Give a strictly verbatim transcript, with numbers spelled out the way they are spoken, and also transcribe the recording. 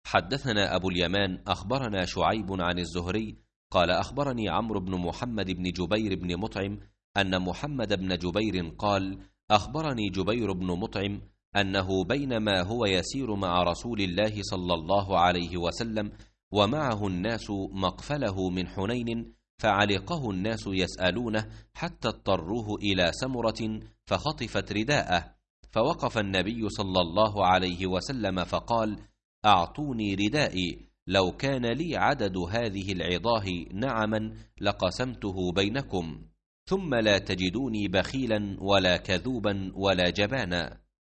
حدثنا أبو اليمان أخبرنا شعيب عن الزهري قال أخبرني عمرو بن محمد بن جبير بن مطعم أن محمد بن جبير قال أخبرني جبير بن مطعم أنه بينما هو يسير مع رسول الله صلى الله عليه وسلم ومعه الناس مقفله من حنين فعلقه الناس يسألونه حتى اضطروه إلى سمرة فخطفت رداءه، فوقف النبي صلى الله عليه وسلم فقال أعطوني ردائي، لو كان لي عدد هذه العظاه نعما لقسمته بينكم، ثم لا تجدوني بخيلا ولا كذوبا ولا جبانا.